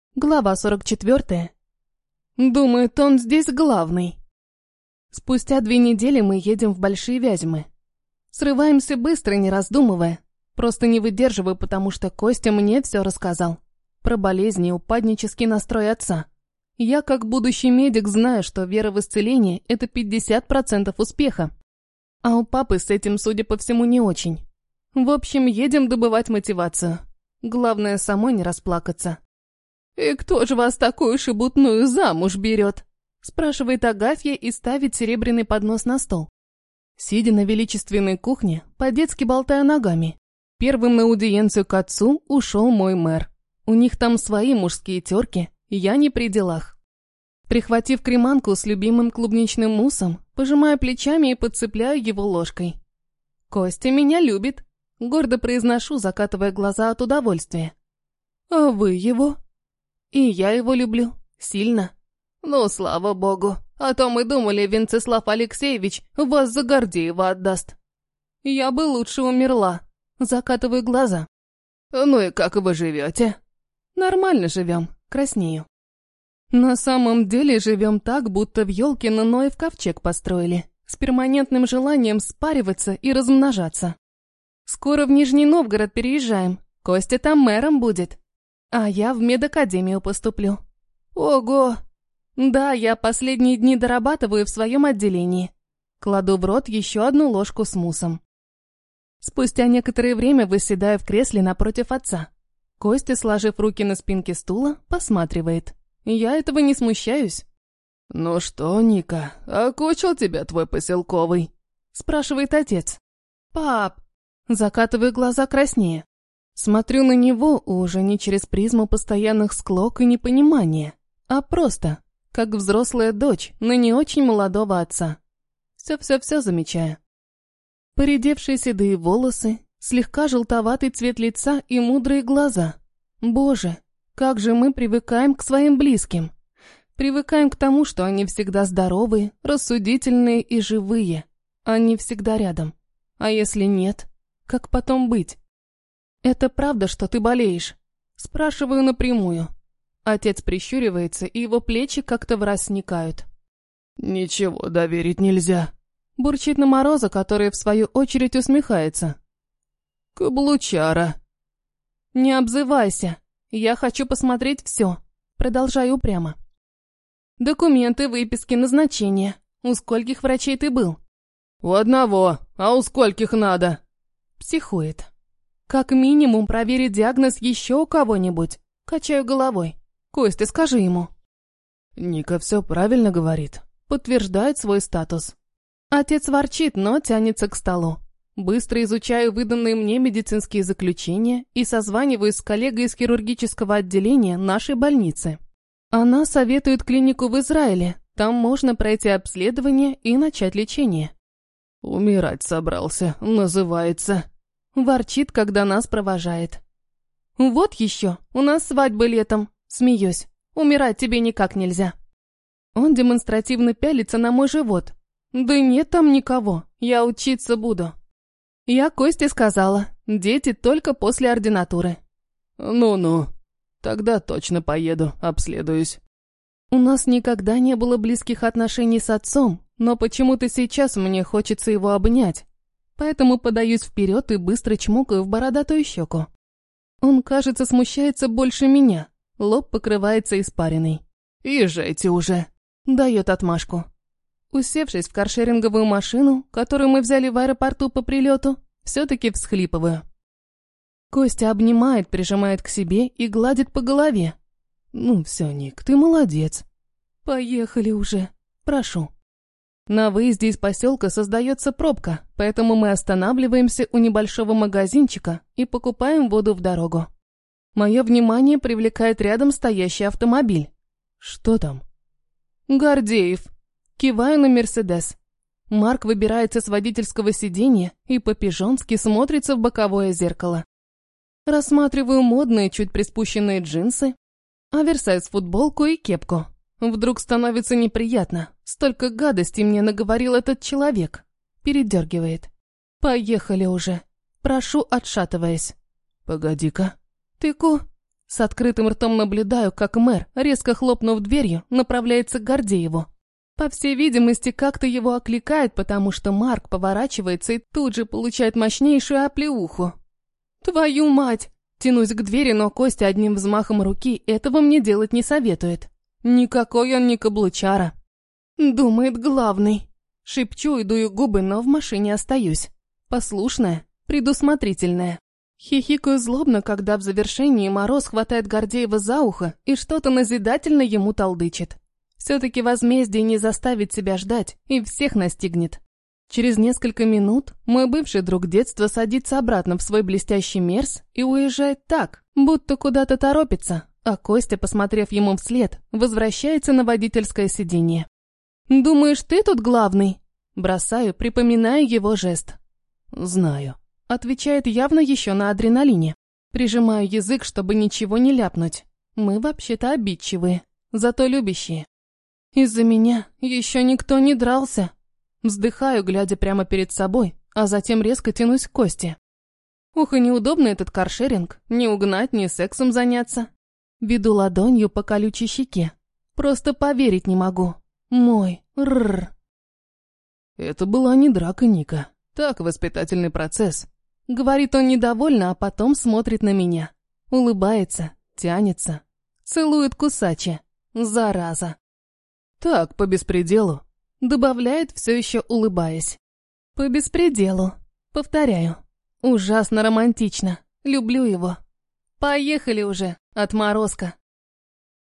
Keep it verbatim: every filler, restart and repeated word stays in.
Глава сорок четвёртая. Думает, он здесь главный. Спустя две недели мы едем в Большие Вязьмы. Срываемся быстро, не раздумывая. Просто не выдерживаю, потому что Костя мне все рассказал. Про болезни и упаднический настрой отца. Я, как будущий медик, знаю, что вера в исцеление – это пятьдесят процентов успеха. А у папы с этим, судя по всему, не очень. В общем, едем добывать мотивацию. Главное, самой не расплакаться. «И кто же вас такую шебутную замуж берет?» – спрашивает Агафья и ставит серебряный поднос на стол. Сидя на величественной кухне, по-детски болтая ногами. Первым на аудиенцию к отцу ушел мой мэр. У них там свои мужские терки, я не при делах. Прихватив креманку с любимым клубничным муссом, пожимаю плечами и подцепляю его ложкой. «Костя меня любит», – гордо произношу, закатывая глаза от удовольствия. «А вы его?» «И я его люблю. Сильно». «Ну, слава богу. А то мы думали, Венцеслав Алексеевич вас за Гордеева отдаст». «Я бы лучше умерла». Закатываю глаза. «Ну и как вы живете?» «Нормально живем. Краснею». На самом деле живем так, будто в елке на Ноев ковчег построили, с перманентным желанием спариваться и размножаться. Скоро в Нижний Новгород переезжаем. Костя там мэром будет. А я в медакадемию поступлю. Ого! Да, я последние дни дорабатываю в своем отделении. Кладу в рот еще одну ложку с муссом. Спустя некоторое время выседаю в кресле напротив отца. Костя, сложив руки на спинке стула, посматривает. Я этого не смущаюсь. «Ну что, Ника, окучил тебя твой поселковый?» Спрашивает отец. «Пап!» Закатываю глаза краснее. Смотрю на него уже не через призму постоянных склок и непонимания, а просто, как взрослая дочь, на не очень молодого отца. Все-все-все замечаю. Поредевшие седые волосы, слегка желтоватый цвет лица и мудрые глаза. Боже, как же мы привыкаем к своим близким. Привыкаем к тому, что они всегда здоровые, рассудительные и живые. Они всегда рядом. А если нет, как потом быть? «Это правда, что ты болеешь?» Спрашиваю напрямую. Отец прищуривается, и его плечи как-то враз сникают. «Ничего доверить нельзя», — бурчит на Мороза, который в свою очередь усмехается. «Каблучара». «Не обзывайся. Я хочу посмотреть все». Продолжаю упрямо. «Документы, выписки, назначения. У скольких врачей ты был?» «У одного. А у скольких надо?» Психует. «Как минимум проверить диагноз еще у кого-нибудь». Качаю головой. «Костя, скажи ему». Ника все правильно говорит. Подтверждает свой статус. Отец ворчит, но тянется к столу. Быстро изучаю выданные мне медицинские заключения и созваниваюсь с коллегой из хирургического отделения нашей больницы. Она советует клинику в Израиле. Там можно пройти обследование и начать лечение. «Умирать собрался, называется». Ворчит, когда нас провожает. «Вот еще, у нас свадьба летом». Смеюсь. «Умирать тебе никак нельзя». Он демонстративно пялится на мой живот. «Да нет там никого, я учиться буду». Я Косте сказала, дети только после ординатуры. «Ну-ну, тогда точно поеду, обследуюсь». У нас никогда не было близких отношений с отцом, но почему-то сейчас мне хочется его обнять. Поэтому подаюсь вперед и быстро чмокаю в бородатую щеку. Он, кажется, смущается больше меня. Лоб покрывается испариной. «Езжайте уже», — дает отмашку. Усевшись в каршеринговую машину, которую мы взяли в аэропорту по прилету, все-таки всхлипываю. Костя обнимает, прижимает к себе и гладит по голове. «Ну все, Ник, ты молодец. Поехали уже, прошу». На выезде из поселка создается пробка, поэтому мы останавливаемся у небольшого магазинчика и покупаем воду в дорогу. Мое внимание привлекает рядом стоящий автомобиль. Что там? Гордеев. Киваю на Мерседес. Марк выбирается с водительского сиденья и по-пижонски смотрится в боковое зеркало. Рассматриваю модные, чуть приспущенные джинсы, оверсайз футболку и кепку. Вдруг становится неприятно. Столько гадостей мне наговорил этот человек. Передергивает. «Поехали уже». Прошу, отшатываясь. «Погоди-ка». «Ты ку?» С открытым ртом наблюдаю, как мэр, резко хлопнув дверью, направляется к Гордееву. По всей видимости, как-то его окликает, потому что Марк поворачивается и тут же получает мощнейшую оплеуху. «Твою мать!» Тянусь к двери, но Костя одним взмахом руки этого мне делать не советует. Никакой он не каблучара. Думает главный. Шепчу и дую губы, но в машине остаюсь. Послушная, предусмотрительная. Хихикаю злобно, когда в завершении Мороз хватает Гордеева за ухо и что-то назидательно ему толдычит. Все-таки возмездие не заставит себя ждать и всех настигнет. Через несколько минут мой бывший друг детства садится обратно в свой блестящий мерс и уезжает так, будто куда-то торопится, а Костя, посмотрев ему вслед, возвращается на водительское сиденье. «Думаешь, ты тут главный?» Бросаю, припоминая его жест. «Знаю», — отвечает явно еще на адреналине. Прижимаю язык, чтобы ничего не ляпнуть. Мы вообще-то обидчивые, зато любящие. Из-за меня еще никто не дрался. Вздыхаю, глядя прямо перед собой, а затем резко тянусь к Косте. Ух, и неудобно этот каршеринг, ни угнать, ни сексом заняться. Веду ладонью по колючей щеке. Просто поверить не могу. Мой, рррр. Это была не драка, Ника. Так, воспитательный процесс. Говорит он недовольно, а потом смотрит на меня. Улыбается, тянется. Целует кусаче. Зараза. Так, по беспределу. Добавляет, все еще улыбаясь. По беспределу. Повторяю. Ужасно романтично. Люблю его. Поехали уже, отморозка.